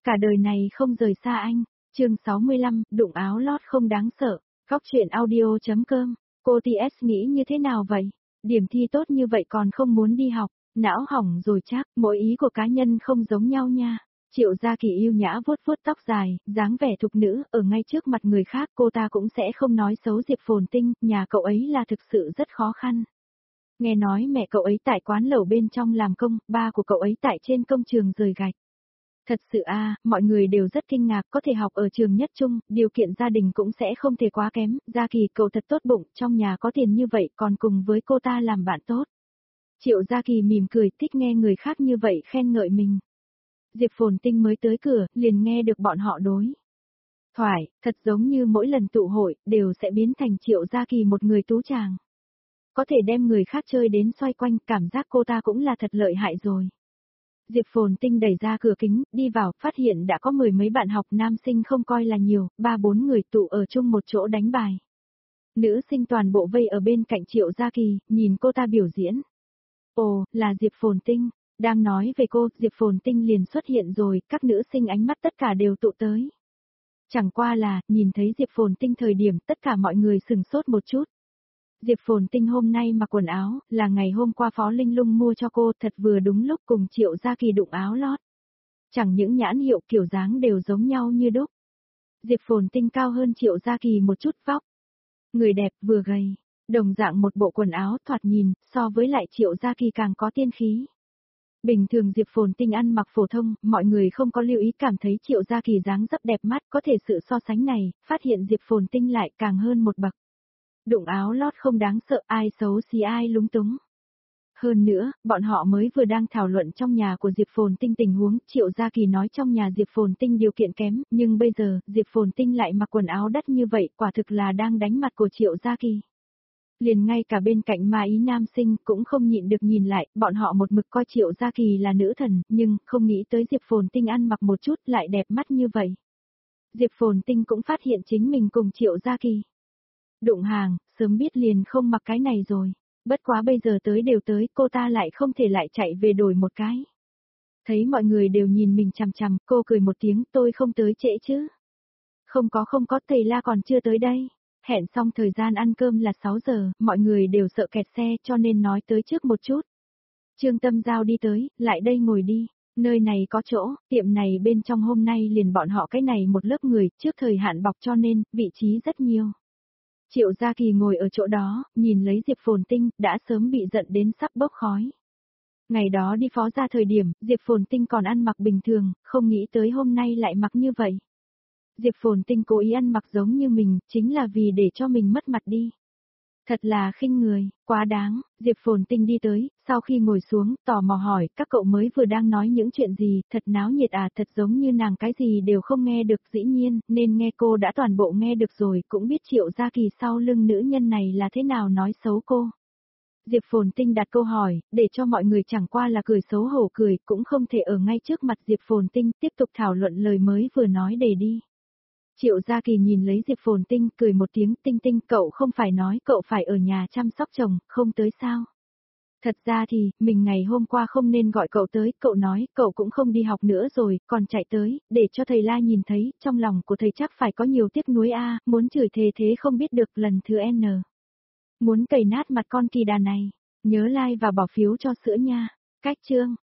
Cả đời này không rời xa anh. Chương 65, đụng áo lót không đáng sợ. Góc truyện audio.com. Cô TS nghĩ như thế nào vậy? Điểm thi tốt như vậy còn không muốn đi học, não hỏng rồi chắc, mỗi ý của cá nhân không giống nhau nha. Triệu Gia Kỳ yêu nhã vuốt vuốt tóc dài, dáng vẻ thục nữ, ở ngay trước mặt người khác cô ta cũng sẽ không nói xấu Diệp Phồn Tinh, nhà cậu ấy là thực sự rất khó khăn. Nghe nói mẹ cậu ấy tại quán lẩu bên trong làm công, ba của cậu ấy tại trên công trường rời gạch. Thật sự mọi người đều rất kinh ngạc có thể học ở trường nhất trung, điều kiện gia đình cũng sẽ không thể quá kém, Gia Kỳ cậu thật tốt bụng, trong nhà có tiền như vậy còn cùng với cô ta làm bạn tốt. Triệu Gia Kỳ mỉm cười thích nghe người khác như vậy khen ngợi mình. Diệp Phồn Tinh mới tới cửa, liền nghe được bọn họ đối thoại, thật giống như mỗi lần tụ hội, đều sẽ biến thành Triệu Gia Kỳ một người tú chàng. Có thể đem người khác chơi đến xoay quanh, cảm giác cô ta cũng là thật lợi hại rồi. Diệp Phồn Tinh đẩy ra cửa kính, đi vào, phát hiện đã có mười mấy bạn học nam sinh không coi là nhiều, 3-4 người tụ ở chung một chỗ đánh bài. Nữ sinh toàn bộ vây ở bên cạnh Triệu Gia Kỳ, nhìn cô ta biểu diễn. Ồ, là Diệp Phồn Tinh. Đang nói về cô, Diệp Phồn Tinh liền xuất hiện rồi, các nữ sinh ánh mắt tất cả đều tụ tới. Chẳng qua là, nhìn thấy Diệp Phồn Tinh thời điểm tất cả mọi người sừng sốt một chút. Diệp Phồn Tinh hôm nay mặc quần áo, là ngày hôm qua Phó Linh Lung mua cho cô, thật vừa đúng lúc cùng Triệu Gia Kỳ đụng áo lót. Chẳng những nhãn hiệu kiểu dáng đều giống nhau như đúc. Diệp Phồn Tinh cao hơn Triệu Gia Kỳ một chút vóc. Người đẹp vừa gầy, đồng dạng một bộ quần áo thoạt nhìn, so với lại Triệu Gia Kỳ càng có tiên khí. Bình thường Diệp Phồn Tinh ăn mặc phổ thông, mọi người không có lưu ý cảm thấy Triệu Gia Kỳ dáng dấp đẹp mắt, có thể sự so sánh này, phát hiện Diệp Phồn Tinh lại càng hơn một bậc. Đụng áo lót không đáng sợ, ai xấu xí ai lúng túng. Hơn nữa, bọn họ mới vừa đang thảo luận trong nhà của Diệp Phồn Tinh tình huống, Triệu Gia Kỳ nói trong nhà Diệp Phồn Tinh điều kiện kém, nhưng bây giờ, Diệp Phồn Tinh lại mặc quần áo đắt như vậy, quả thực là đang đánh mặt của Triệu Gia Kỳ. Liền ngay cả bên cạnh Ma Ý nam sinh cũng không nhịn được nhìn lại, bọn họ một mực coi Triệu Gia Kỳ là nữ thần, nhưng không nghĩ tới Diệp Phồn Tinh ăn mặc một chút lại đẹp mắt như vậy. Diệp Phồn Tinh cũng phát hiện chính mình cùng Triệu Gia Kỳ. Đụng hàng, sớm biết liền không mặc cái này rồi. Bất quá bây giờ tới đều tới, cô ta lại không thể lại chạy về đổi một cái. Thấy mọi người đều nhìn mình chằm chằm, cô cười một tiếng, tôi không tới trễ chứ. Không có, thầy La còn chưa tới đây. Hẹn xong thời gian ăn cơm là 6 giờ, mọi người đều sợ kẹt xe cho nên nói tới trước một chút. Trương Tâm Giao đi tới, lại đây ngồi đi. Nơi này có chỗ, tiệm này bên trong hôm nay liền bọn họ cái này một lớp người, trước thời hạn bọc cho nên, vị trí rất nhiều. Triệu Gia Kỳ ngồi ở chỗ đó, nhìn lấy Diệp Phồn Tinh, đã sớm bị giận đến sắp bốc khói. Ngày đó đi phó ra thời điểm, Diệp Phồn Tinh còn ăn mặc bình thường, không nghĩ tới hôm nay lại mặc như vậy. Diệp Phồn Tinh cố ý ăn mặc giống như mình, chính là vì để cho mình mất mặt đi. Thật là khinh người, quá đáng, Diệp Phồn Tinh đi tới, sau khi ngồi xuống, tò mò hỏi, các cậu mới vừa đang nói những chuyện gì, thật náo nhiệt thật giống như nàng cái gì đều không nghe được, dĩ nhiên, nên nghe cô đã toàn bộ nghe được rồi, cũng biết Triệu Gia Kỳ sau lưng nữ nhân này là thế nào nói xấu cô. Diệp Phồn Tinh đặt câu hỏi, để cho mọi người chẳng qua là cười xấu hổ cười, cũng không thể ở ngay trước mặt Diệp Phồn Tinh tiếp tục thảo luận lời mới vừa nói để đi. Triệu Gia Kỳ nhìn lấy Diệp Phồn Tinh cười một tiếng, Tinh Tinh cậu không phải nói cậu phải ở nhà chăm sóc chồng, không tới sao? Thật ra thì, mình ngày hôm qua không nên gọi cậu tới, cậu nói cậu cũng không đi học nữa rồi, còn chạy tới, để cho thầy La nhìn thấy, trong lòng của thầy chắc phải có nhiều tiếc nuối muốn chửi thề thế không biết được lần thứ N. Muốn cày nát mặt con kỳ đà này, nhớ like và bỏ phiếu cho sữa nha, cách chương.